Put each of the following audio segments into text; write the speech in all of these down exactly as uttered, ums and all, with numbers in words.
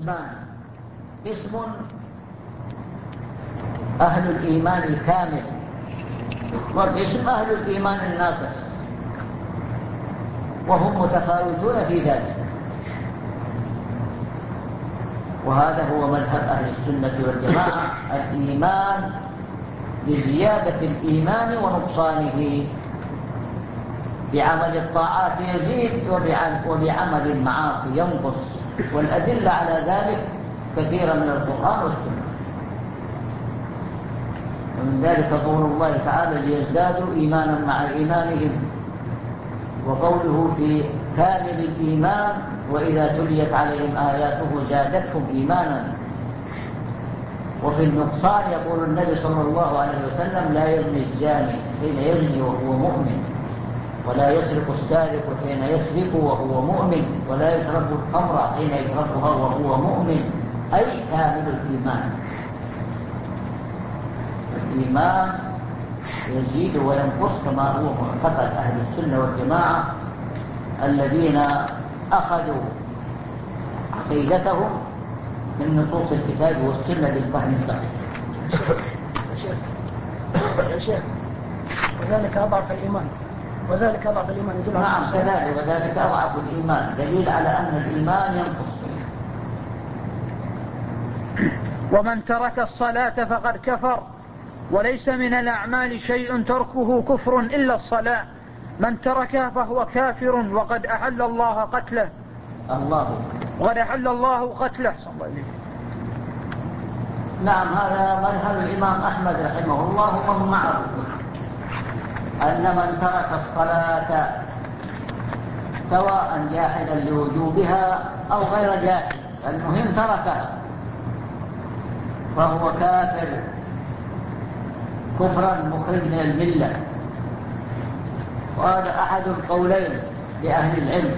قسمان: قسم أهل الإيمان الكامل، وقسم أهل الإيمان الناقص، وهم متفاوتون في ذلك. وهذا هو مذهب أهل السنة والجماعة: الإيمان بزيادة الإيمان ونقصانه، بعمل الطاعات يزيد وبعمل المعاصي ينقص، والأدلة على ذلك كثيرة من القرآن والسنة. ومن ذلك قول الله تعالى: ليزدادوا إيمانا مع إيمانهم، وقوله في كامل الإيمان: وإذا تليت عليهم آياته زادتهم إيمانا. وفي النقصان يقول النبي صلى الله عليه وسلم: لا يزني الزاني حين يزني وهو مؤمن، ولا يسرق السارق حين يسرق وهو مؤمن، ولا يشرب الخمر حين يشربها وهو مؤمن، أي كامل الإيمان. الإيمان يزيد وينقص كما هو معتقد أهل السنة والجماعة الذين أخذوا عقيدتهم من نصوص الكتاب والسنة بالفهم الصحيح. يا شيخ يا شيخ وذلك أضعف الإيمان، وذلك أضعف الإيمان يدل على نعم كذلك، وذلك أضعف الإيمان دليل على أن الإيمان ينقص. ومن ترك الصلاة فقد كفر، وليس من الأعمال شيء تركه كفر إلا الصلاة، من تركها فهو كافر وقد أحل الله قتله. الله وقد أحل الله قتله. نعم، هذا مذهب الإمام أحمد رحمه الله ومن معه، أن من ترك الصلاة سواء جاحدا لوجوبها أو غير جاحد، المهم تركها، فهو كافر كفرا مخرج من الملة. وهذا أحد القولين لأهل العلم،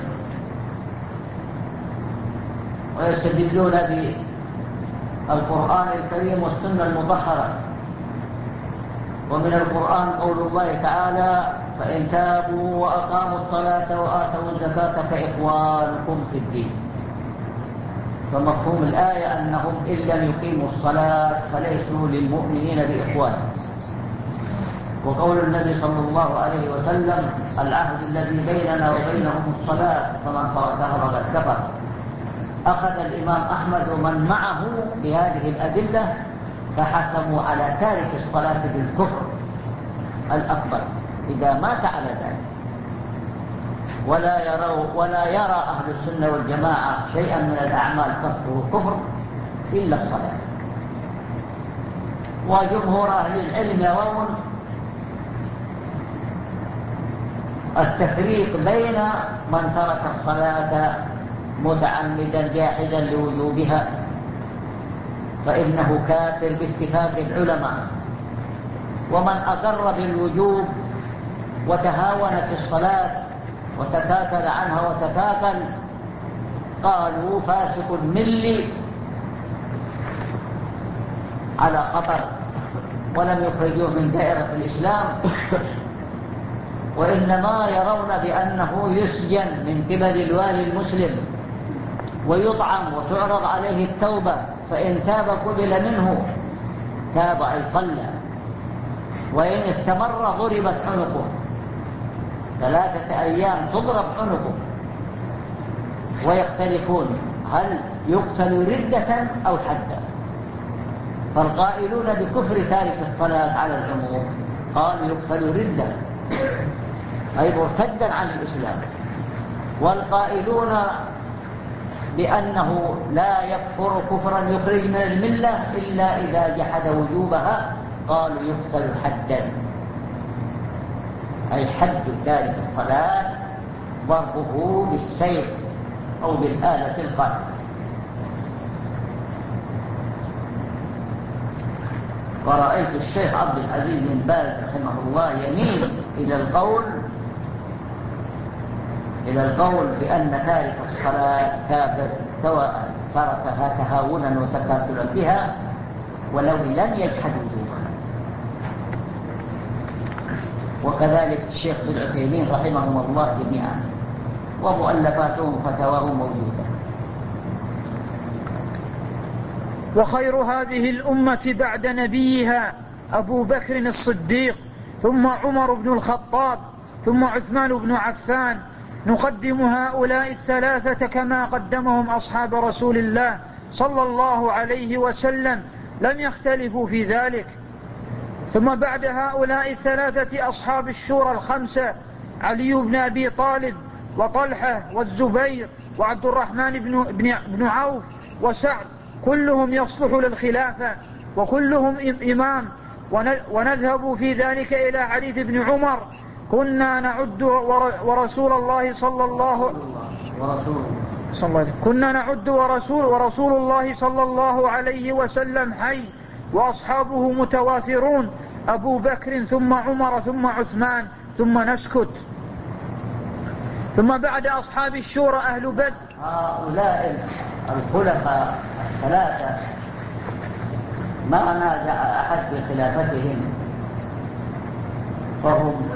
ويستدلون بالقرآن الكريم والسنة المطهرة. ومن القرآن قول الله تعالى: فإن تابوا وأقاموا الصلاة وآتوا الزكاة فإخوانكم في الدين. فمفهوم الآية أنهم إن لم يقيموا الصلاة فليسوا للمؤمنين بإخوان. وقول النبي صلى الله عليه وسلم: العهد الذي بيننا وبينهم الصلاة فمن تركها فقد كفر. أخذ الإمام أحمد ومن معه بهذه الأدلة فحكموا على تارك الصلاة بالكفر الأكبر إذا مات على ذلك، ولا يروا ولا يرى أهل السنة والجماعة شيئا من الأعمال تركه كفر إلا الصلاة. وجمهور أهل العلم يرون التفريق بين من ترك الصلاة متعمدا جاحدا لوجوبها فإنه كافر باتفاق العلماء، ومن أقر بالوجوب وتهاون في الصلاة وتكاكل عنها وتكاكل قالوا فاسق ملي على خطر، ولم يخرجوه من دائرة الإسلام، وإنما يرون بأنه يسجن من قبل الوالي المسلم ويطعم وتعرض عليه التوبة، فإن تاب قبل منه، تاب أي صلى، وإن استمر ضربت عنقه ثلاثة أيام تضرب عنقه. ويختلفون هل يقتل ردة أو حدا، فالقائلون بكفر تارك الصلاة على العموم قالوا يقتل ردة أي مرتدا عن الإسلام، والقائلون بأنه لا يكفر كفرا يخرج من الملة إلا إذا جحد وجوبها قالوا يقتل حدا، أي حد تارك الصلاة ضربه بالسيف أو بالآلة القاتلة. ورأيت الشيخ عبد العزيز بن باز رحمه الله يميل إلى القول إلى القول بأن تارك الصلاة كافر سواء تركها تهاونا وتكاسلا بها ولو لم يجحد وجوبها. وكذلك الشيخ بن عثيمين رحمهم الله جميعا، ومؤلفاتهم فتواهم موجودة. وخير هذه الأمة بعد نبيها أبو بكر الصديق، ثم عمر بن الخطاب، ثم عثمان بن عفان. نقدم هؤلاء الثلاثة كما قدمهم أصحاب رسول الله صلى الله عليه وسلم، لم يختلفوا في ذلك. ثم بعد هؤلاء الثلاثة أصحاب الشورى الخمسة: علي بن أبي طالب، وطلحة، والزبير، وعبد الرحمن بن, بن, بن عوف، وسعد، كلهم يصلح للخلافة وكلهم إمام. ونذهب في ذلك إلى حديث ابن عمر: كنا نعد ورسول الله صلى الله كنا نعد ورسول ورسول الله صلى الله عليه وسلم حي وأصحابه متوافرون، أبو بكر ثم عمر ثم عثمان، ثم نسكت. ثم بعد أصحاب الشورى أهل بدر. هؤلاء الخلفاء الثلاثة ما نازع أحد في خلافتهم، فهم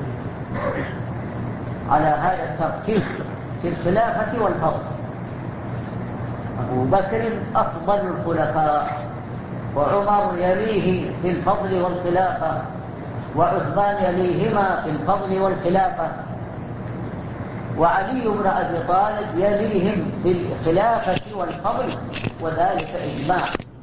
على هذا الترتيب في الخلافة والفضل. أبو بكر أفضل الخلفاء، وعمر يليه في الفضل والخلافة، وعثمان يليهما في الفضل والخلافة، وعلي بن أبي طالب يليهم في الخلافة والفضل، وذلك إجماع.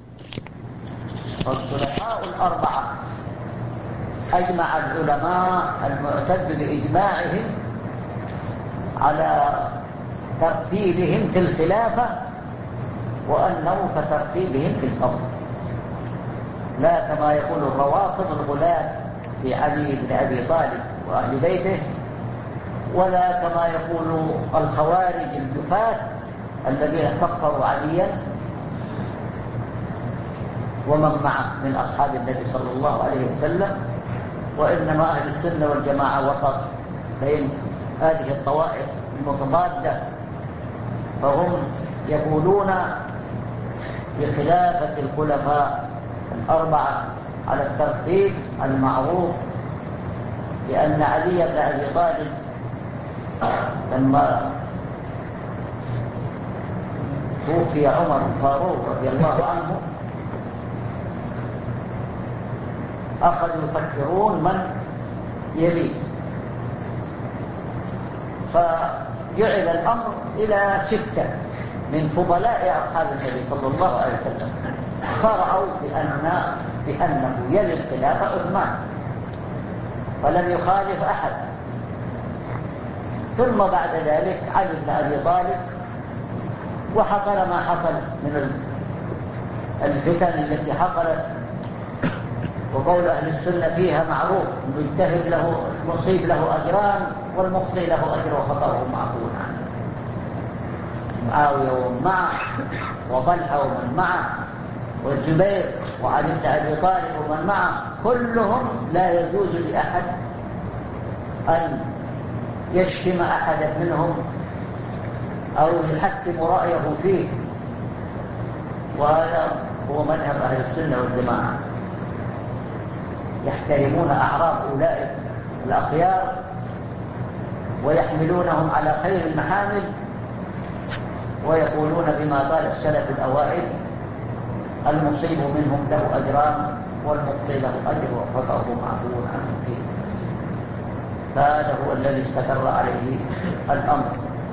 والخلفاء الأربعة أجمع العلماء المعتد بإجماعهم على ترتيبهم في الخلافة، وأنه كترتيبهم في الفضل، لا كما يقول الروافض الغلاة في علي بن أبي طالب وأهل بيته، ولا كما يقول الخوارج الجفاة الذين كفروا عليا ومن معه من أصحاب النبي صلى الله عليه وسلم. وإنما أهل السنة والجماعة وسط بين هذه الطوائف المتضادة، فهم يقولون بخلافة الخلفاء الأربعة على الترتيب المعروف، لأن علي بن أبي طالب لما توفي عمر الفاروق رضي الله عنه أخذوا يفكرون من يليه، فجعل الأمر إلى ستة من فضلاء أصحاب النبي صلى الله عليه وسلم، فرأوا بأن بأنه يلي الخلافة عثمان، فلم يخالف أحد. ثم بعد ذلك علي بن أبي طالب، وحصل ما حصل من الفتن التي حصلت، وقول أهل السنة فيها معروف: المجتهد له المصيب له أجران، والمخطئ له أجر وخطأه معفو عنه. معاوية ومن معه، وطلحة ومن معه، والزبير وعلي بن أبي طالب ومن معه، كلهم لا يجوز لأحد أن يشتم أحدا منهم أو يحكم رأيه فيه، وهذا هو مذهب أهل السنة والجماعة. يحترمون أعراض أولئك الأخيار ويحملونهم على خير المحامل، ويقولون بما قال السلف الأوائل: المصيب منهم له أجران، والمخطئ له أجر وخطأه معفو عنه فيه. فهذا هو الذي استقر عليه الأمر.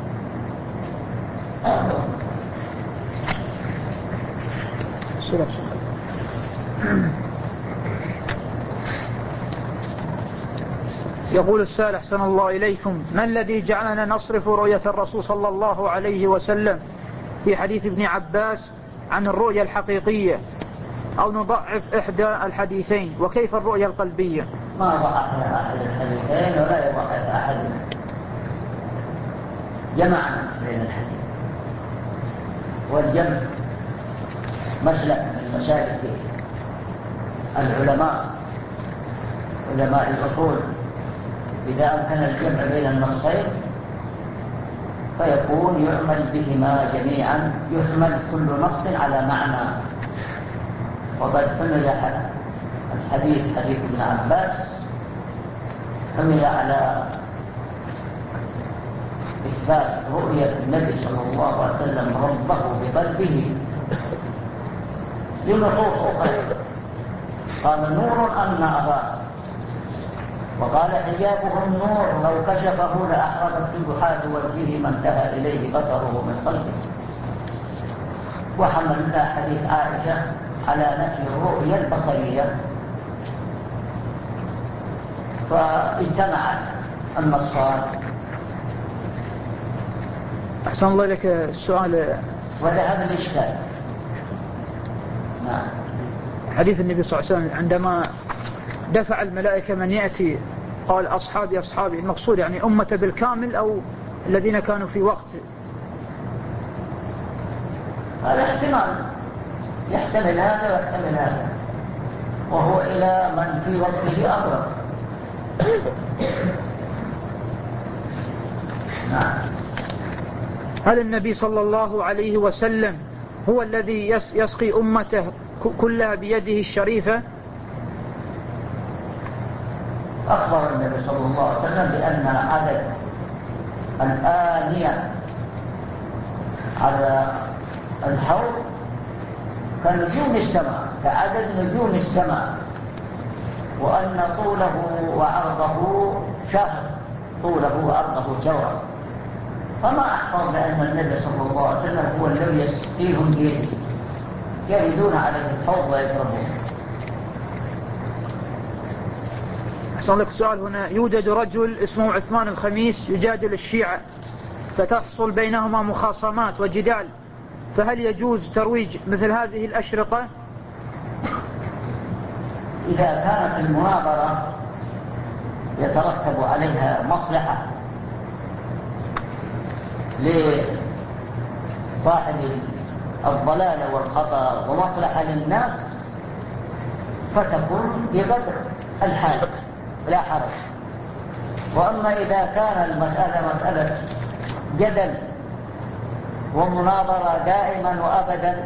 يقول السائل: أحسن الله إليكم، ما الذي جعلنا نصرف رؤية الرسول صلى الله عليه وسلم في حديث ابن عباس عن الرؤية الحقيقية، أو نضعف إحدى الحديثين؟ وكيف الرؤية القلبية؟ ما ضعفنا أحد الحديثين ولا يضعف أحد. جمعنا بين الحديث، والجمع مسلك من مسالك العلماء علماء الأصول. إذا أمكن الجمع بين النصين فيكون يعمل بهما جميعا، يحمل كل نص على معنى. وقد حمل الحديث حديث ابن عباس حمل على إثبات رؤية النبي صلى الله عليه وسلم ربه بقلبه، لنصوص أخرى. قال نور أن أراه، وقال حجابه النور لو كشفه لأحرقت سبحات وجهه ما انتهى إليه بصره من خلقه. وحملنا حديث عائشة على نفي الرؤية البصرية، فاجتمعت النصان. أحسن الله لك السؤال. وذهب الإشكال. نعم. حديث النبي صلى الله عليه وسلم عندما دفع الملائكة من يأتي قال أصحابي أصحابي، المقصود يعني أمة بالكامل أو الذين كانوا في وقت؟ هذا احتمال، يحتمل هذا ويحتمل هذا، وهو إلى من في وقته أقرب. نعم. هل النبي صلى الله عليه وسلم هو الذي يسقي أمته كلها بيده الشريفة؟ أخبر النبي صلى الله عليه وسلم بأن عدد الآنية على الحوض كنجوم السماء، كعدد نجوم السماء، وأن طوله وعرضه شهر، طوله وعرضه شهر. فما أحفظ بأن النبي صلى الله عليه وسلم هو الذي يسقيهم بيده، يردون عليه الحوض ويشربون. أحسن لك سؤال هنا. يوجد رجل اسمه عثمان الخميس يجادل الشيعة، فتحصل بينهما مخاصمات وجدال، فهل يجوز ترويج مثل هذه الأشرطة؟ إذا كانت المناظرة يترتب عليها مصلحة لصاحب الضلال والخطأ ومصلحة للناس فتكون بقدر الحاجة لا حرج. وأما إذا كان المسألة مسألة جدل ومناظرة دائما وأبدا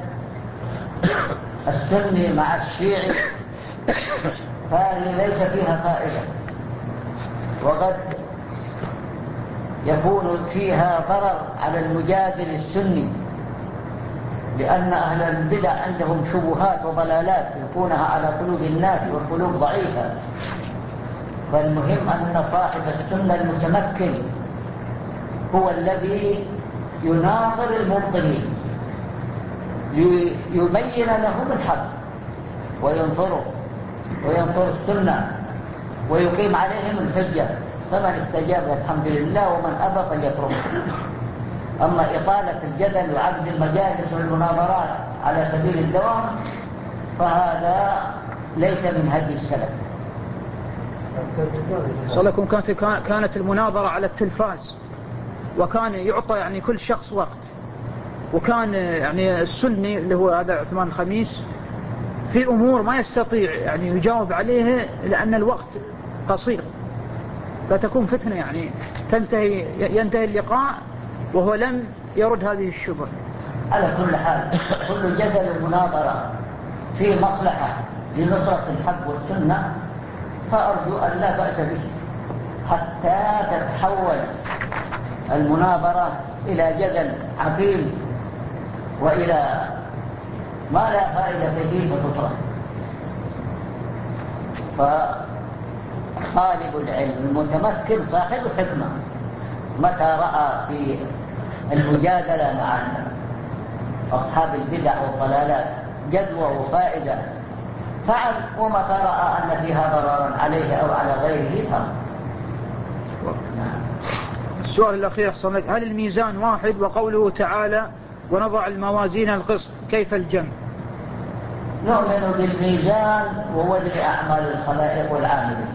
السني مع الشيعي فهذه ليس فيها فائدة، وقد يكون فيها ضرر على المجادل السني، لأن أهل البدع عندهم شبهات وضلالات يكونها على قلوب الناس والقلوب ضعيفة. فالمهم أن صاحب السنة المتمكن هو الذي يناظر المبطلين ليبين لهم الحق وينصره وينصر السنة ويقيم عليهم الحجة. فمن استجاب الحمد لله، ومن أبى فليتركه. أما إطالة الجدل وعقد المجالس والمناظرات على سبيل الدوام فهذا ليس من هدي السلف. صلكم كانت كانت المناظرة على التلفاز، وكان يعطى يعني كل شخص وقت، وكان يعني السني اللي هو هذا عثمان الخميس في أمور ما يستطيع يعني يجاوب عليها لأن الوقت قصير، فتكون فتنة يعني تنتهي ينتهي اللقاء وهو لم يرد هذه الشبهة. على كل حال كل جدل مناظرة في مصلحة لنصرة الحق والسنة فأرجو أن لا بأس به، حتى تتحول المناظرة إلى جدل عقيم وإلى ما لا فائدة فيه فتطرح. فطالب العلم المتمكن صاحب حكمة متى رأى في المجادلة مع أصحاب البدع والضلالات جدوى وفائدة فعل، ومتى رأى أن فيها ضررا عليه أو على غيره ترك. السؤال الأخير أحسن لك. هل الميزان واحد؟ وقوله تعالى ونضع الموازين القسط كيف الجمع؟ نؤمن بالميزان ووزن أعمال الخلائق والعاملين،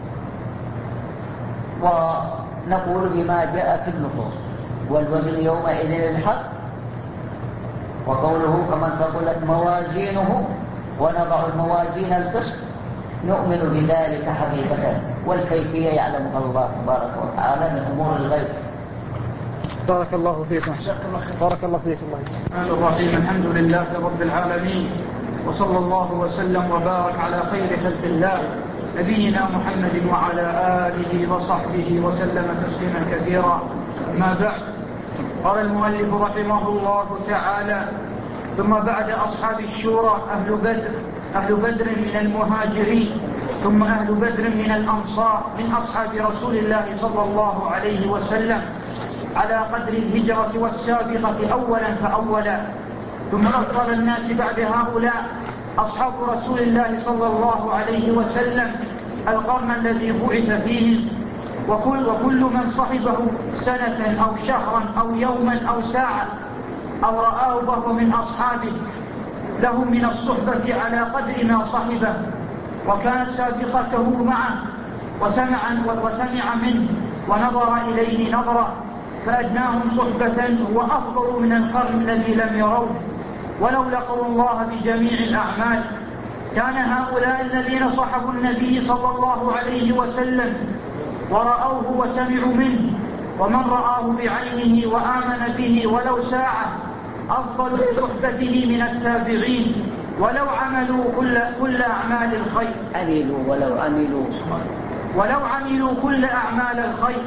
ونقول بما جاء في النصوص والوزن يومئذ الحق، وقوله كمن ثقلت موازينه ونضع الموازين القسط نؤمن بذلك حقيقة، والكيفية يعلمها الله تبارك وتعالى من أمور الغيب. بارك الله فيكم. بارك الله فيكم. الرحمن الرحيم. الحمد لله رب العالمين، وصلى الله وسلم وبارك على خير خلق الله نبينا محمد وعلى آله وصحبه وسلم تسليما كثيرا. ما بعد، قال المؤلف رحمه الله تعالى ثم بعد أصحاب الشورى أهل بدر أهل بدر من المهاجرين، ثم أهل بدر من الأنصار من أصحاب رسول الله صلى الله عليه وسلم على قدر الهجرة والسابقة أولا فأولا. ثم أفضل الناس بعد هؤلاء أصحاب رسول الله صلى الله عليه وسلم القرن الذي بعث فيهم، وكل, وكل من صحبه سنة أو شهرا أو يوما أو ساعة أو رآه وهو من أصحابه له من الصحبة على قدر ما صحبه وكانت سابقته معه وسمع, وسمع منه ونظر إليه نظرا، فأدناهم صحبة هو أفضل من القرن الذي لم يروه ولو لقوا الله بجميع الأعمال. كان هؤلاء الذين صحبوا النبي صلى الله عليه وسلم ورأوه وسمعوا منه، ومن رآه بعينه وآمن به ولو ساعة أفضل صحبته من التابعين ولو عملوا كل, كل أعمال الخير عملوا ولو عملوا ولو عملوا كل أعمال الخير.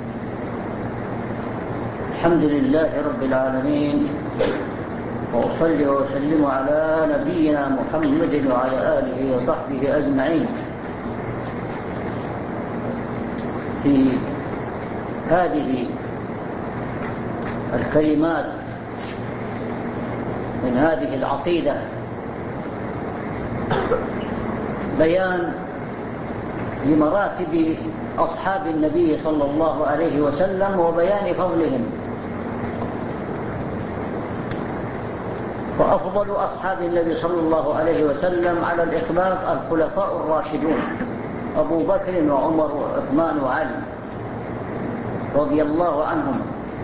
الحمد لله رب العالمين، وأصلي وأسلم على نبينا محمد وعلى آله وصحبه أجمعين. في هذه الكلمات من هذه العقيدة بيان لمراتب أصحاب النبي صلى الله عليه وسلم وبيان فضلهم. وأفضل أصحاب النبي صلى الله عليه وسلم على الإطلاق الخلفاء الراشدون أبو بكر وعمر وعثمان وعلي رضي الله عنهم،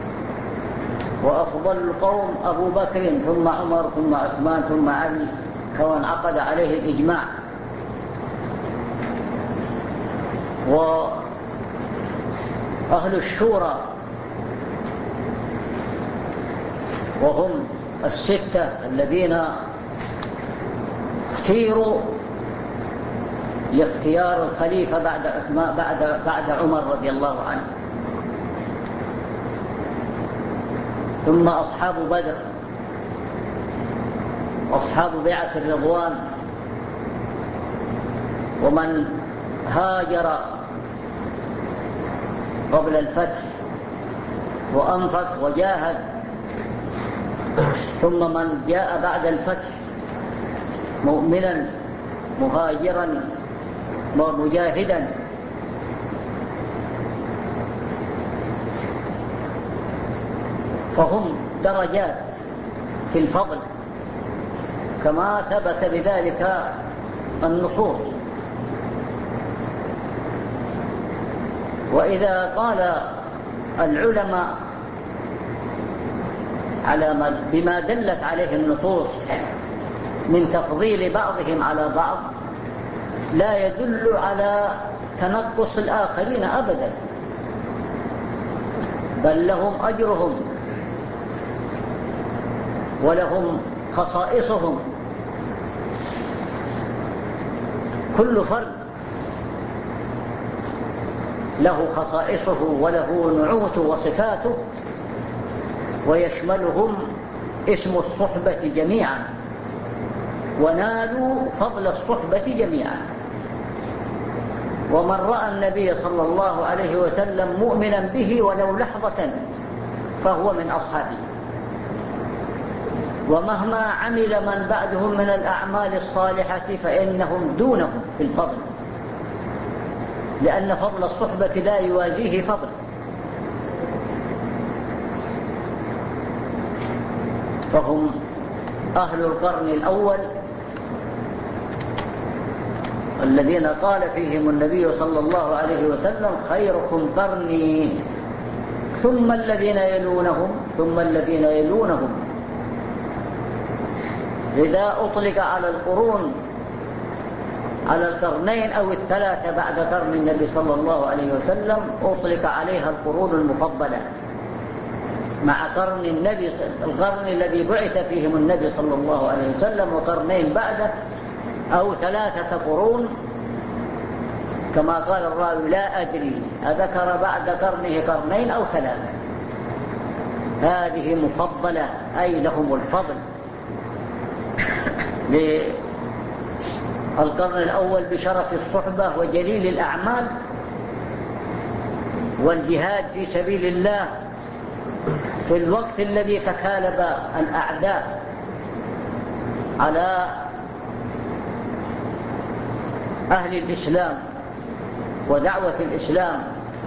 وأفضل القوم أبو بكر ثم عمر ثم عثمان ثم علي كما انعقد عليه الإجماع. وأهل الشورى وهم الستة الذين اختيروا لاختيار الخليفة بعد بعد بعد عمر رضي الله عنه. ثم أصحاب بدر، أصحاب بيعة الرضوان، ومن هاجر قبل الفتح وأنفق وجاهد، ثم من جاء بعد الفتح مؤمنا مهاجرا ومجاهدا. فهم درجات في الفضل كما ثبت بذلك النصوص. وإذا قال العلماء على ما بما دلت عليه النصوص من تفضيل بعضهم على بعض لا يدل على تنقص الآخرين أبدا، بل لهم أجرهم ولهم خصائصهم. كل فرد له خصائصه وله نعوت وصفاته، ويشملهم اسم الصحبة جميعا، ونالوا فضل الصحبة جميعا. ومن رأى النبي صلى الله عليه وسلم مؤمنا به ولو لحظة فهو من أصحابه، ومهما عمل من بعدهم من الأعمال الصالحة فإنهم دونهم في الفضل، لأن فضل الصحبة لا يوازيه فضل. فهم أهل القرن الأول الذين قال فيهم النبي صلى الله عليه وسلم خيركم قرني ثم الذين يلونهم ثم الذين يلونهم. إذا أطلق على القرون على القرنين أو الثلاثة بعد قرن النبي صلى الله عليه وسلم أطلق عليها القرون المفضلة مع قرن النبي القرن الذي بعث فيهم النبي صلى الله عليه وسلم وقرنين بعده أو ثلاثة قرون، كما قال الراوي لا أدري أذكر بعد قرنه قرنين أو ثلاثة. هذه مفضلة أي لهم الفضل للقرن الأول بشرف الصحبة وجليل الأعمال والجهاد في سبيل الله في الوقت الذي تكالب الأعداء على أهل الإسلام ودعوة الإسلام،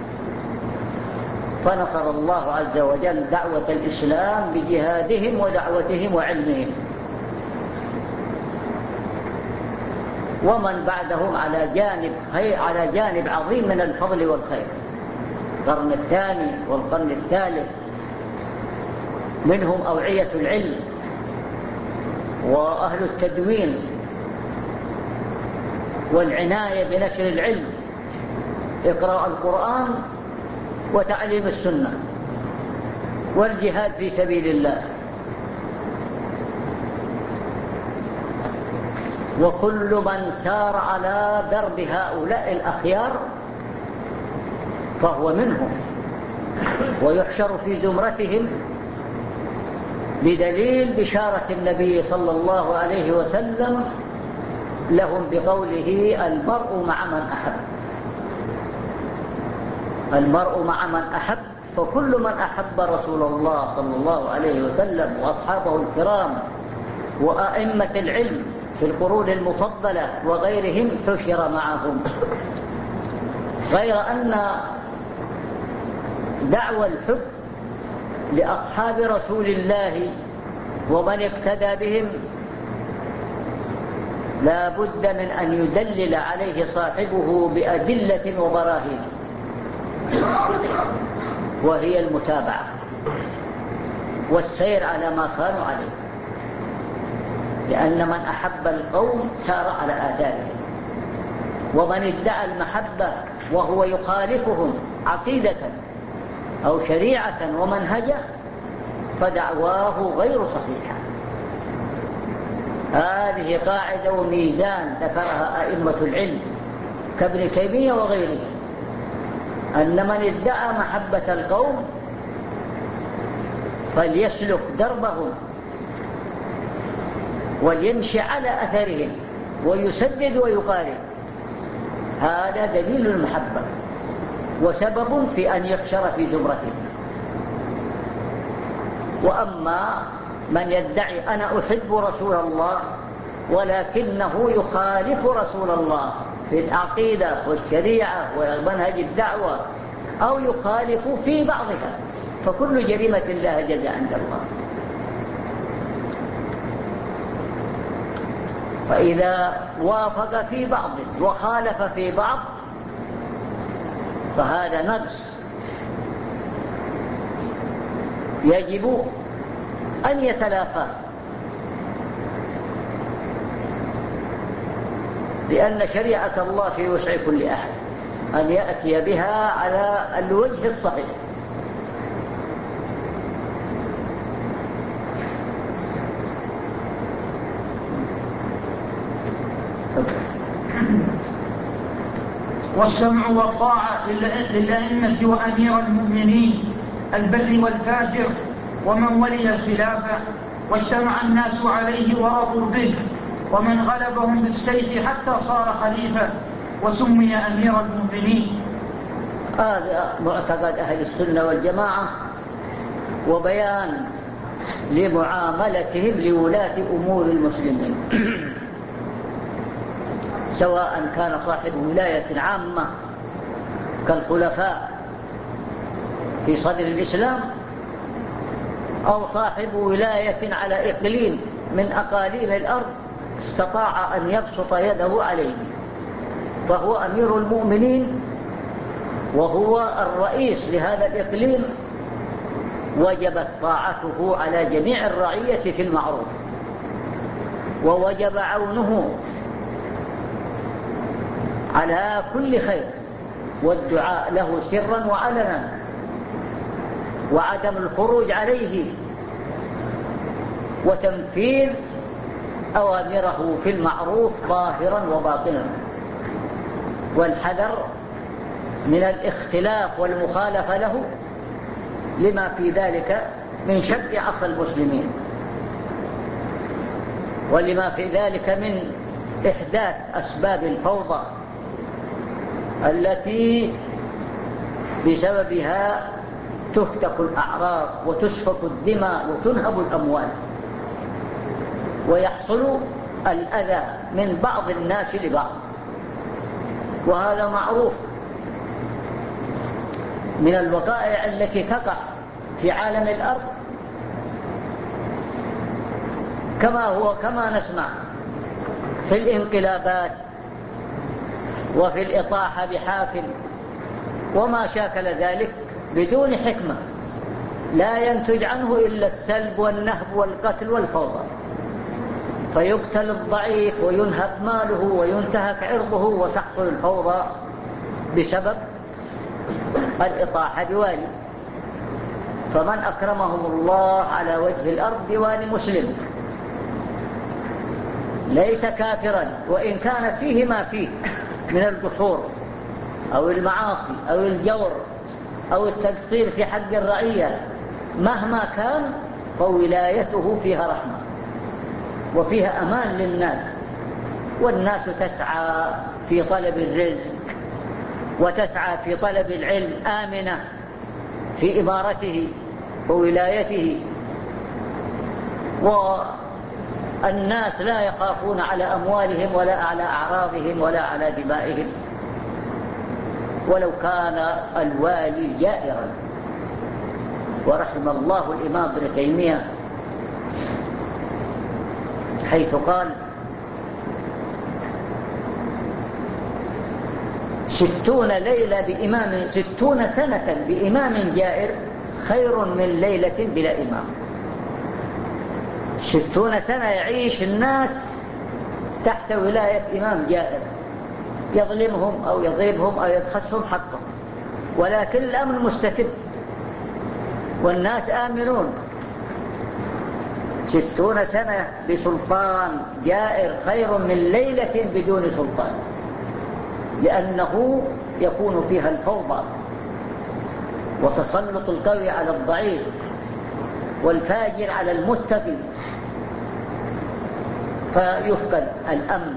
فنصر الله عز وجل دعوة الإسلام بجهادهم ودعوتهم وعلمهم، ومن بعدهم على جانب على جانب عظيم من الفضل والخير. القرن الثاني والقرن الثالث منهم أوعية العلم وأهل التدوين والعناية بنشر العلم، إقراء القرآن وتعليم السنة والجهاد في سبيل الله. وكل من سار على درب هؤلاء الأخيار فهو منهم ويحشر في زمرتهم بدليل بشارة النبي صلى الله عليه وسلم لهم بقوله: المرء مع من أحب. المرء مع من أحب، فكل من أحب رسول الله صلى الله عليه وسلم وأصحابه الكرام وأئمة العلم في القرون المفضلة وغيرهم حشر معهم. غير أن دعوى الحب لأصحاب رسول الله ومن اقتدى بهم لا بد من أن يدلل عليه صاحبه بأدلة وبراهين، وهي المتابعة والسير على ما كانوا عليه، لأن من أحب القوم سار على آثارهم، ومن ادعى المحبة وهو يخالفهم عقيدة أو شريعة ومنهجا فدعواه غير صحيحة. هذه قاعدة وميزان ذكرها أئمة العلم كابن تيمية وغيره، أن من ادعى محبة القوم فليسلك دربهم وليمشي على أثرهم ويسدد ويقارب. هذا دليل المحبة وسبب في أن يحشر في زمرته. وأما من يدعي أنا أحب رسول الله ولكنه يخالف رسول الله في العقيدة والشريعة ومنهج الدعوة أو يخالف في بعضها، فكل جريمة لها جزاء عند الله. فإذا وافق في بعض وخالف في بعض فهذا نقص يجب أن يتلافى، لأن شريعة الله في وسع كل أحد أن يأتي بها على الوجه الصحيح. والسمع والطاعة للأئمة وأمير المؤمنين البر والفاجر ومن ولي الخلافة واجتمع الناس عليه ورضوا به، ومن غلبهم بالسيف حتى صار خليفة وسمي أمير المؤمنين. هذا معتقد أهل السنة والجماعة، وبيان لمعاملتهم لولاة أمور المسلمين سواء كان صاحب ولاية عامة كالخلفاء في صدر الإسلام أو صاحب ولاية على إقليم من أقاليم الأرض استطاع أن يبسط يده عليه، فهو أمير المؤمنين وهو الرئيس لهذا الإقليم، وجبت طاعته على جميع الرعية في المعروف، ووجب عونه على كل خير والدعاء له سرا وعلنا، وعدم الخروج عليه وتنفيذ أوامره في المعروف ظاهرا وباطنا، والحذر من الاختلاف والمخالفة له لما في ذلك من شق عصا المسلمين. ولما في ذلك من إحداث أسباب الفوضى التي بسببها تفتك الأعراض وتسفك الدماء وتنهب الأموال، ويحصل الأذى من بعض الناس لبعض، وهذا معروف من الوقائع التي تقع في عالم الأرض، كما هو كما نسمع في الانقلابات وفي الإطاحة بحاكم وما شاكل ذلك بدون حكمة لا ينتج عنه إلا السلب والنهب والقتل والفوضى، فيقتل الضعيف وينهب ماله وينتهك عرضه وتحصل الفوضى بسبب الإطاحة بوالي. فمن أكرمهم الله على وجه الأرض بوالي مسلم ليس كافرا، وإن كان فيه ما فيه من القصور أو المعاصي أو الجور أو التقصير في حق الرعية، مهما كان فولايته فيها رحمة وفيها أمان للناس، والناس تسعى في طلب الرزق وتسعى في طلب العلم آمنة في إمارته وولايته، والناس لا يخافون على أموالهم ولا على أعراضهم ولا على دمائهم ولو كان الوالي جائرا. ورحم الله الإمام ابن تيمية حيث قال: ستون ليلة بإمام ستون سنة بإمام جائر خير من ليلة بلا إمام. ستون سنة يعيش الناس تحت ولاية إمام جائر يظلمهم أو يضربهم أو يبخسهم حقهم، ولكن الأمن مستتب والناس آمنون. ستون سنة بسلطان جائر خير من ليلة بدون سلطان، لأنه يكون فيها الفوضى وتسلط القوي على الضعيف والفاجر على المتقي، فيفقد الأمن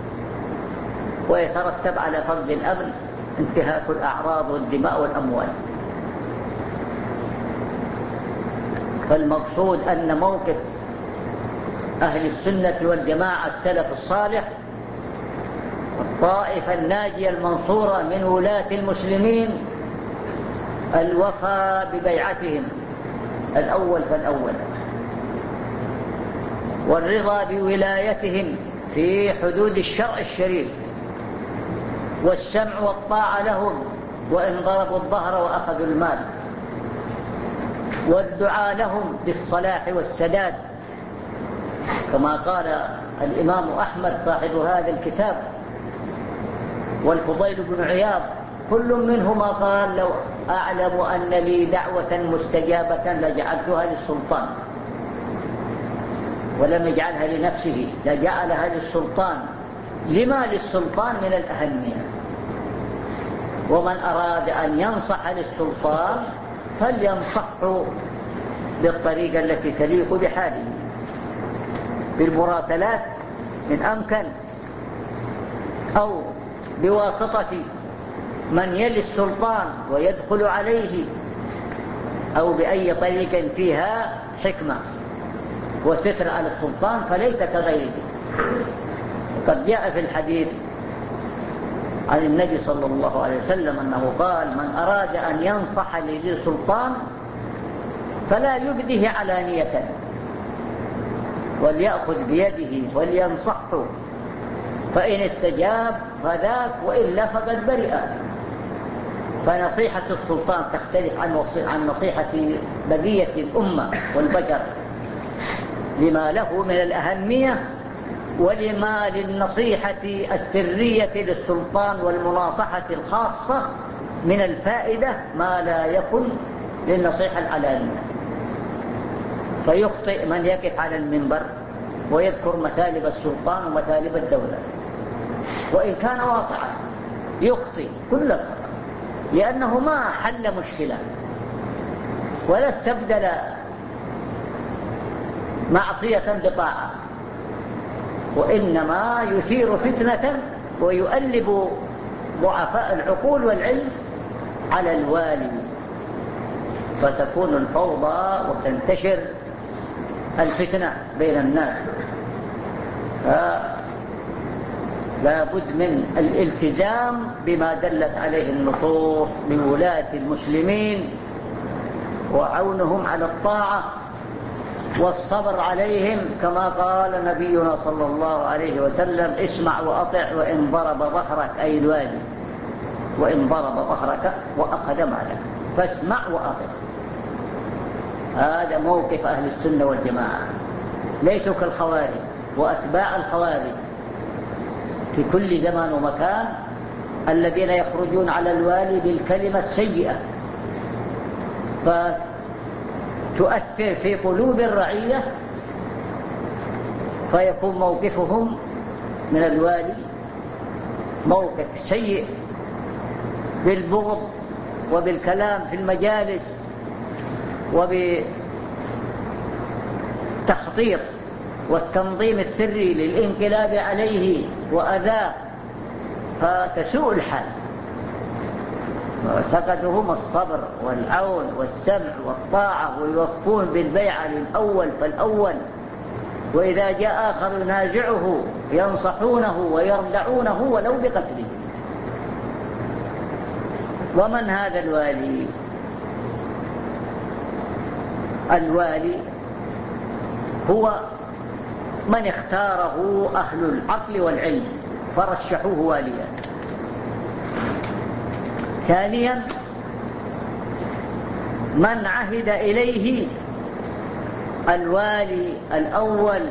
ويترتب على فقد الأمن انتهاك الأعراض والدماء والأموال. فالمقصود أن موقف أهل السنة والجماعة السلف الصالح الطائفة الناجية المنصورة من ولاة المسلمين الوفاء ببيعتهم الأول فالأول، والرضا بولايتهم في حدود الشرع الشريف، والسمع والطاعة لهم وإن ضربوا الظهر وأخذوا المال، والدعاء لهم بالصلاح والسداد، كما قال الإمام أحمد صاحب هذا الكتاب والفضيل بن عياض كل منهما قال: لو أعلم أن لي دعوة مستجابة لجعلتها للسلطان، ولم يجعلها لنفسه لجعلها للسلطان. لما للسلطان من الأهمية، ومن أراد أن ينصح للسلطان فلينصحه بالطريقة التي تليق بحاله، بالمراسلات من أمكن، أو بواسطة من يلي السلطان ويدخل عليه، أو بأي طريق فيها حكمة وستر على السلطان فليس كغيره. قد جاء في الحديث عن النبي صلى الله عليه وسلم أنه قال: من أراد أن ينصح لذي سلطان فلا يبده علانية، وليأخذ بيده ولينصحه، فإن استجاب فذاك وإلا فقد برئ. فنصيحة السلطان تختلف عن نصيحة بقية الأمة والبشر لما له من الأهمية، ولما للنصيحة السرية للسلطان والمناصحة الخاصة من الفائدة ما لا يكن للنصيحة العلانية. فيخطئ من يقف على المنبر ويذكر مثالب السلطان ومثالب الدولة، وإن كان واقعا يخطئ كل الخطأ، لأنه ما حل مشكلة ولا استبدل معصية بطاعة، وإنما يثير فتنة ويؤلب ضعفاء العقول والعلم على الوالي، فتكون الفوضى وتنتشر الفتنة بين الناس. لا بد من الالتزام بما دلت عليه النصوص لولاة المسلمين وعونهم على الطاعة والصبر عليهم، كما قال نبينا صلى الله عليه وسلم: اسمع وأطع وإن ضرب ظهرك، أي الوالي، وإن ضرب ظهرك وأخذ مالك، فاسمع وأطع. هذا موقف أهل السنة والجماعة، ليسوا كالخوارج وأتباع الخوارج في كل زمان ومكان، الذين يخرجون على الوالي بالكلمة السيئة فتؤثر في قلوب الرعية، فيكون موقفهم من الوالي موقف سيء بالبغض وبالكلام في المجالس وبالتخطيط والتنظيم السري للانقلاب عليه وأذاه، فتسوء الحال. معتقدهم الصبر والعون والسمع والطاعة، ويوفون بالبيعة للأول فالأول، وإذا جاء آخر ينازعه ينصحونه ويردعونه ولو بقتله. ومن هذا الوالي؟ الوالي هو من اختاره أهل العقل والعلم فرشحوه واليا. ثانيا، من عهد إليه الوالي الأول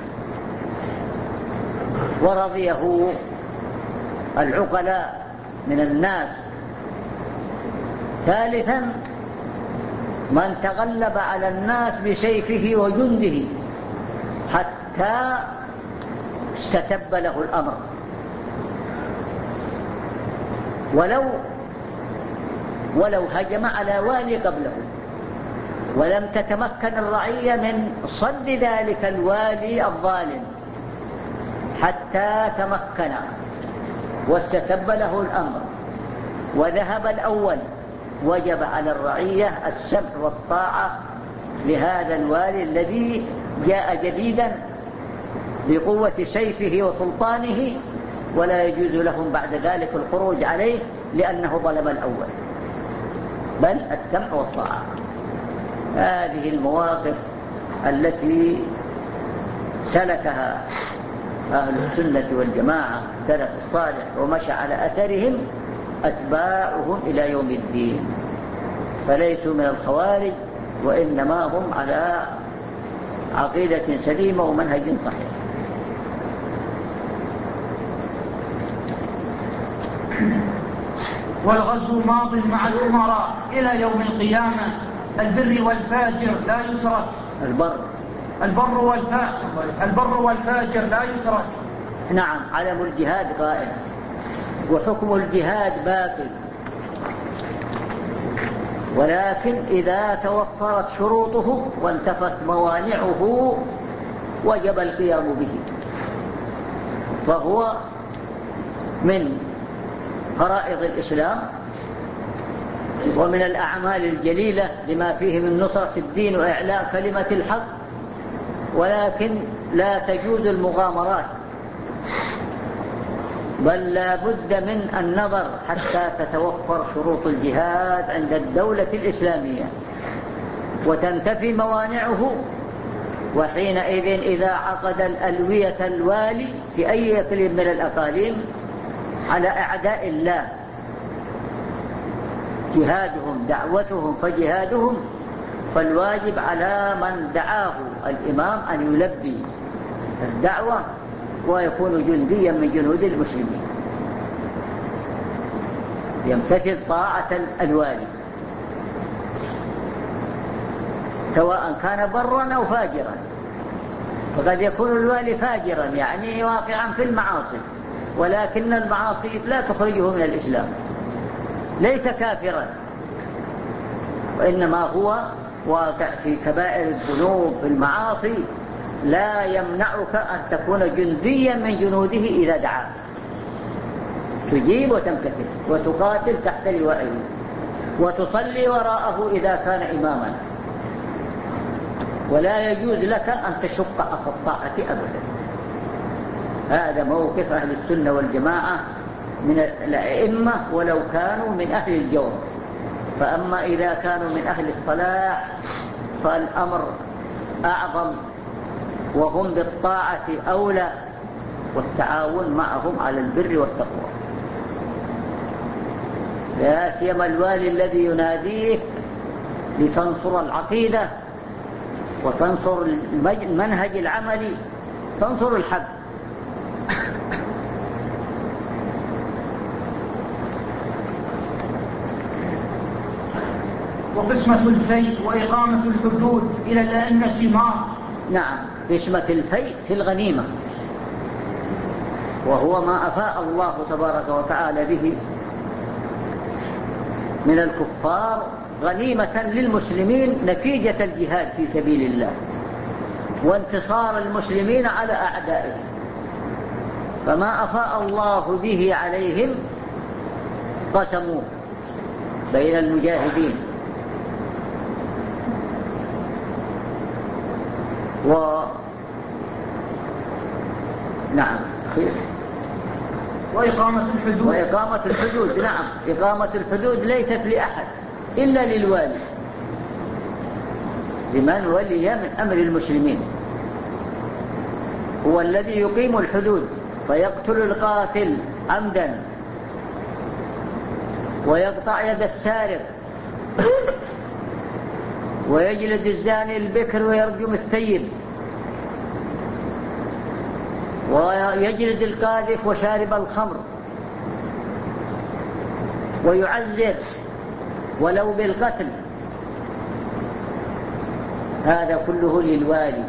ورضيه العقلاء من الناس. ثالثا، من تغلب على الناس بسيفه وجنده حتى استتب له الأمر، ولو ولو هجم على والي قبله، ولم تتمكن الرعية من صد ذلك الوالي الظالم حتى تمكن واستتب له الأمر وذهب الأول، وجب على الرعية السمع والطاعة لهذا الوالي الذي جاء جديدا بقوة سيفه وسلطانه، ولا يجوز لهم بعد ذلك الخروج عليه لأنه ظلم الأول، بل السمع والطاعة. هذه المواقف التي سلكها أهل السنة والجماعة سلف الصالح ومشى على أثرهم أتباعهم إلى يوم الدين، فليسوا من الخوارج، وإنما هم على عقيدة سليمة ومنهج صحيح. والغزو ماض مع الأمراء إلى يوم القيامة، البر والفاجر لا يترك. البر البر والفاجر البر والفاجر لا يترك. نعم، علم الجهاد قائم وحكم الجهاد باقي، ولكن إذا توفرت شروطه وانتفت موانعه وجب القيام به، فهو من فرائض الإسلام ومن الأعمال الجليلة لما فيه من نصرة الدين وإعلاء كلمة الحق، ولكن لا تجوز المغامرات، بل لا بد من النظر حتى تتوفر شروط الجهاد عند الدولة الإسلامية وتنتفي موانعه، وحينئذ إذا عقد الألوية الوالي في أي إقليم من الأقاليم على أعداء الله جهادهم دعوتهم فجهادهم، فالواجب على من دعاه الإمام أن يلبي الدعوة ويكون جنديا من جنود المسلمين، يمتثل طاعة الوالي سواء كان برا أو فاجرا. فقد يكون الوالي فاجرا يعني واقعا في المعاصي، ولكن المعاصي لا تخرجه من الإسلام، ليس كافرا، وإنما هو واقع في كبائر الذنوب في المعاصي، لا يمنعك أن تكون جنديا من جنوده إذا دعاك، تجيب وتمتثل وتقاتل تحت لوائه وتصلي وراءه إذا كان إماما، ولا يجوز لك أن تشق عصا الطاعة أبدا. هذا موقف أهل السنة والجماعة من الأئمة ولو كانوا من أهل الجور. فأما إذا كانوا من أهل الصلاح فالأمر أعظم، وهم بالطاعة أولى، والتعاون معهم على البر والتقوى. لا سيما الوالي الذي يناديك لتنصر العقيدة وتنصر المنهج العملي، تنصر الحق. وقسمة الفيء وإقامة الحدود إلى الأئمة ما نعم، قسمة الفيء في الغنيمة، وهو ما أفاء الله تبارك وتعالى به من الكفار غنيمة للمسلمين نتيجة الجهاد في سبيل الله وانتصار المسلمين على أعدائهم. فما أفاء الله به عليهم قسموه بين المجاهدين. و نعم خير. وإقامة الحدود وإقامة الحدود نعم، إقامة الحدود ليست لأحد إلا للوالي، لمن ولي من أمر المسلمين، هو الذي يقيم الحدود فيقتل القاتل عمدا ويقطع يد السارق ويجلد الزاني البكر ويرجم الثيب ويجلد القاذف وشارب الخمر ويعذر ولو بالقتل. هذا كله للوالي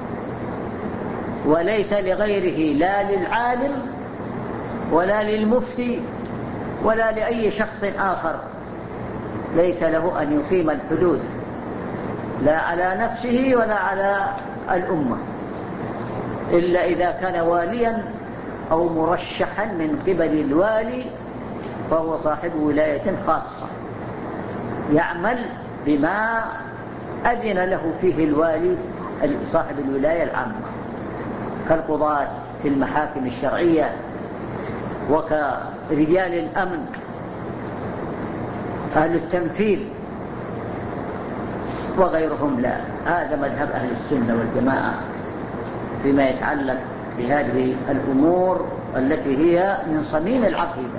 وليس لغيره، لا للعالم ولا للمفتي ولا لأي شخص آخر. ليس له أن يقيم الحدود لا على نفسه ولا على الأمة، إلا إذا كان واليا أو مرشحا من قبل الوالي، فهو صاحب ولاية خاصة يعمل بما أذن له فيه الوالي صاحب الولاية العامة، كالقضاة في المحاكم الشرعية وكرجال الأمن أهل التنفيذ وغيرهم. لا، هذا مذهب أهل السنة والجماعة فيما يتعلق بهذه الأمور التي هي من صميم العقيدة.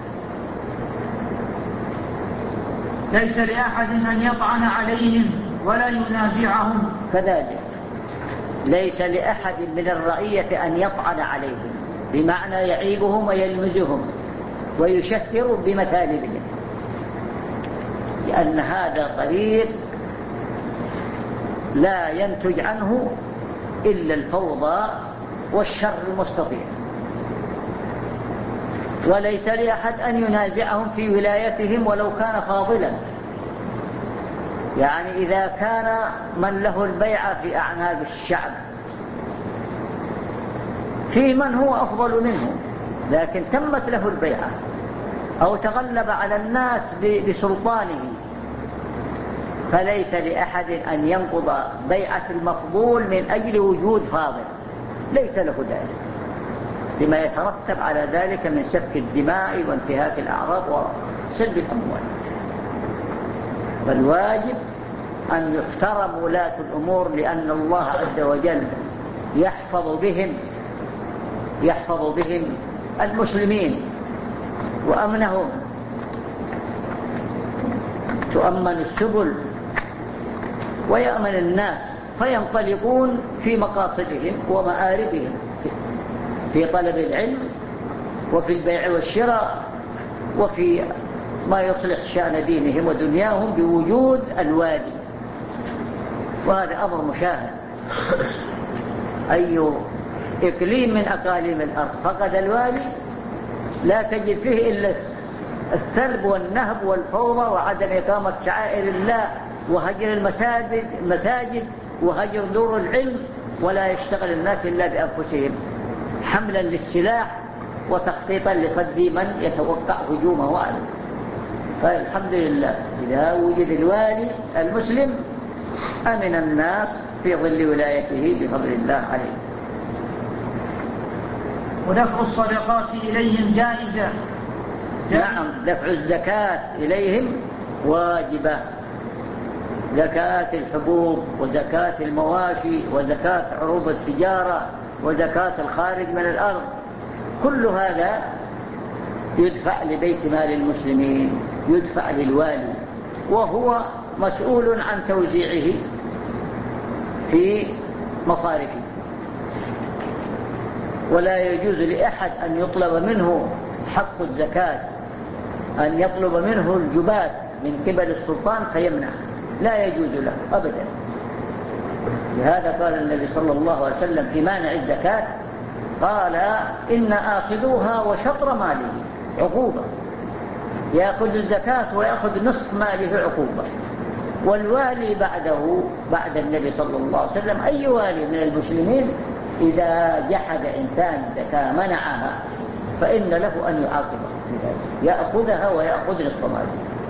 ليس لأحد أن يطعن عليهم ولا ينازعهم. كذلك ليس لأحد من الرعية أن يطعن عليهم، بمعنى يعيبهم ويلمزهم ويشهر بمثالبهم، لأن هذا طريق لا ينتج عنه إلا الفوضى والشر المستطيع. وليس لأحد أن ينازعهم في ولايتهم ولو كان فاضلا، يعني إذا كان من له البيعة في أعناق الشعب في من هو أفضل منه لكن تمت له البيعة أو تغلب على الناس بسلطانه، فليس لأحد أن ينقض بيعة المفضول من أجل وجود فاضل، ليس له ذلك، لما يترتب على ذلك من سفك الدماء وانتهاك الأعراض وسلب الأموال. فالواجب أن يحترم ولاة الأمور، لأن الله عز وجل يحفظ بهم يحفظ بهم المسلمين وأمنهم، تؤمن السبل ويأمن الناس فينطلقون في مقاصدهم ومآربهم في طلب العلم وفي البيع والشراء وفي ما يصلح شأن دينهم ودنياهم بوجود الوالي. وهذا أمر مشاهد، أي إقليم من أقاليم الأرض فقد الوالي لا تجد فيه إلا السلب والنهب والفوضى وعدم إقامة شعائر الله وهجر المساجد المساجد وهجر دور العلم ولا يشتغل الناس إلا بأنفسهم حملا للسلاح وتخطيطا لصد من يتوقع هجومه عليه. فالحمد لله إذا وجد الوالي المسلم أمن الناس في ظل ولايته بفضل الله عليه. ودفع الصدقات إليهم جائزة. نعم، دفع الزكاة إليهم واجبة، زكاة الحبوب وزكاة المواشي وزكاة عروض التجارة وزكاة الخارج من الأرض، كل هذا يدفع لبيت مال المسلمين، يدفع للوالي، وهو مسؤول عن توزيعه في مصارفه. ولا يجوز لأحد أن يطلب منه حق الزكاة، أن يطلب منه الجبات من قبل السلطان فيمنع، لا يجوز له أبدا. لهذا قال النبي صلى الله عليه وسلم في مانع الزكاة، قال إن آخذوها وشطر ماله عقوبة، يأخذ الزكاة ويأخذ نصف ماله عقوبة. والوالي بعده بعد النبي صلى الله عليه وسلم أي والي من المسلمين إذا جحد إنسان زكاة منعها فإن له أن يعاقبه بذلك، يأخذها ويأخذ نصف ماله.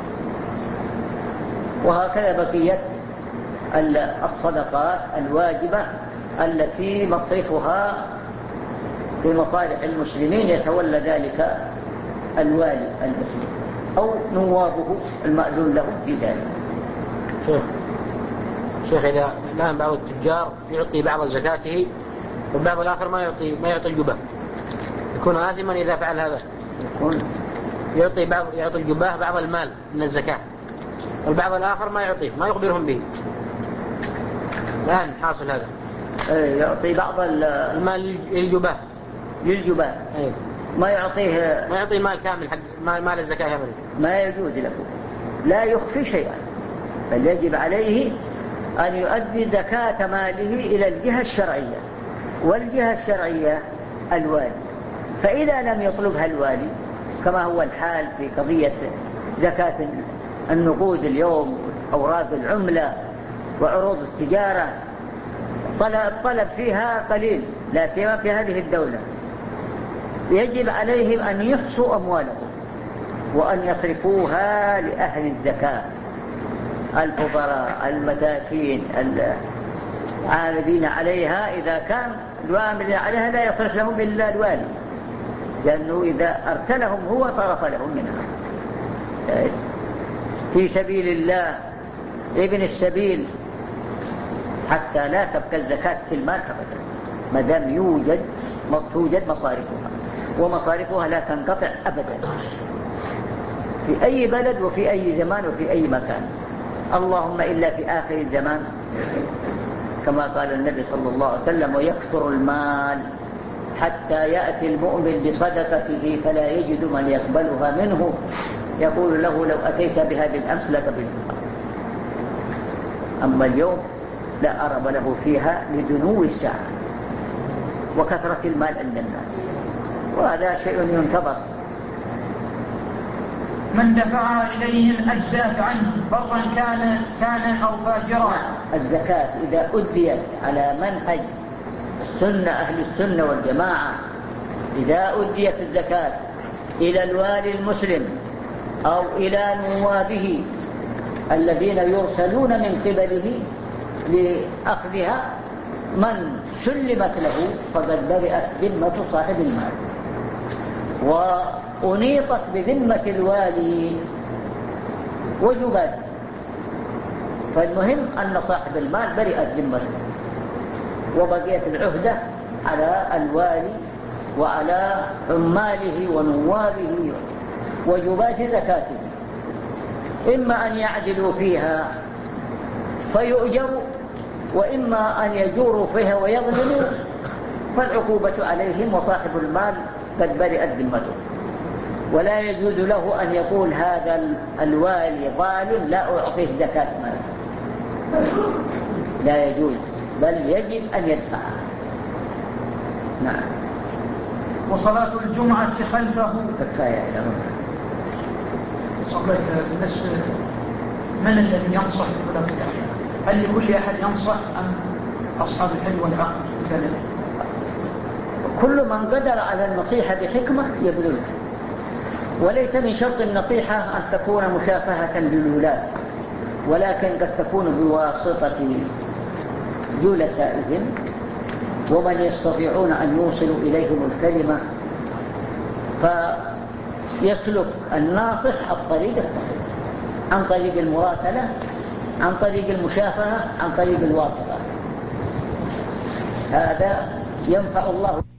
وهكذا بقية الصدقات الواجبة التي مصرفها في مصالح المسلمين يتولى ذلك الوالي المسلم أو نوابه المأذون لهم في ذلك. شيخ شيخ إذا الآن بعض التجار يعطي بعض زكاته والبعض الآخر ما يعطي ما يعطي الجباه، يكون آثما إذا فعل هذا؟ يكون يعطي بعض يعطي الجباه بعض المال من الزكاة والبعض الآخر ما يعطيه، ما يخبرهم به. الآن حاصل هذا، يعطي بعض المال للجباه للجباه أيه. ما يعطيه ما يعطي المال كامل حق مال الزكاة كامل، ما يجوز له، لا يخفي شيئا، بل يجب عليه أن يؤدي زكاة ماله إلى الجهة الشرعية، والجهة الشرعية الوالي. فإذا لم يطلبها الوالي كما هو الحال في قضية زكاة النقود اليوم، أوراق العملة وعروض التجارة، طلب فيها قليل لا سيما في هذه الدولة، يجب عليهم أن يحصوا أموالهم وأن يصرفوها لأهل الزكاة، الفقراء المساكين العاملين عليها. إذا كان العاملين عليها لا يصرف لهم إلا الوالي، لأنه إذا أرسلهم هو صرف لهم منها في سبيل الله ابن السبيل، حتى لا تبقى الزكاة في المال أبدا ما دام يوجد توجد مصارفها، ومصارفها لا تنقطع أبدا في أي بلد وفي أي زمان وفي أي مكان، اللهم إلا في آخر الزمان كما قال النبي صلى الله عليه وسلم: ويكثر المال حتى يأتي المؤمن بصدقته فلا يجد من يقبلها منه، يقول له: لو أتيت بها بالأمس لقبلتها. أما اليوم لا أرب له فيها لدنو الساعة وكثرة المال عند الناس، وهذا شيء ينتظر. من دفعها إليهم أجزاء عنه برا كان كان أو فاجرا. الزكاة إذا أديت على منهج السنة أهل السنة والجماعة، إذا أديت الزكاة إلى الوالي المسلم أو إلى نوابه الذين يرسلون من قبله لأخذها، من سلمت له فقد برئت ذمة صاحب المال وأنيطت بذمة الوالي وجباته. فالمهم أن صاحب المال برئت ذمته وبقيت العهدة على الوالي وعلى عماله ونوابه وجبات زكاته، إما أن يعدلوا فيها فيؤجروا، وإما أن يجوروا فيها ويظلموا، فالعقوبة عليهم وصاحب المال قد برئت ذمته. ولا يجوز له أن يقول هذا الوالي ظالم لا أعطيه زكاة مال، لا يجوز، بل يجب أن يدفعها. نعم. وصلاة الجمعة خلفه كفاية إلى ربه. صلى بالنسبة من الذي ينصح ولا في الأحيان؟ هل لكل أحد ينصح أم أصحاب الحلم والعقل كذلك. كل من قدر على النصيحة بحكمة يبذلها، وليس من شرط النصيحة أن تكون مشافهة للولاد، ولكن قد تكون بواسطة جلسائهم ومن يستطيعون أن يوصلوا إليهم الكلمة، فيسلك الناصح الطريق الصحيح عن طريق المراسلة، عن طريق المشافهة، عن طريق الواسطة. هذا ينفع الله.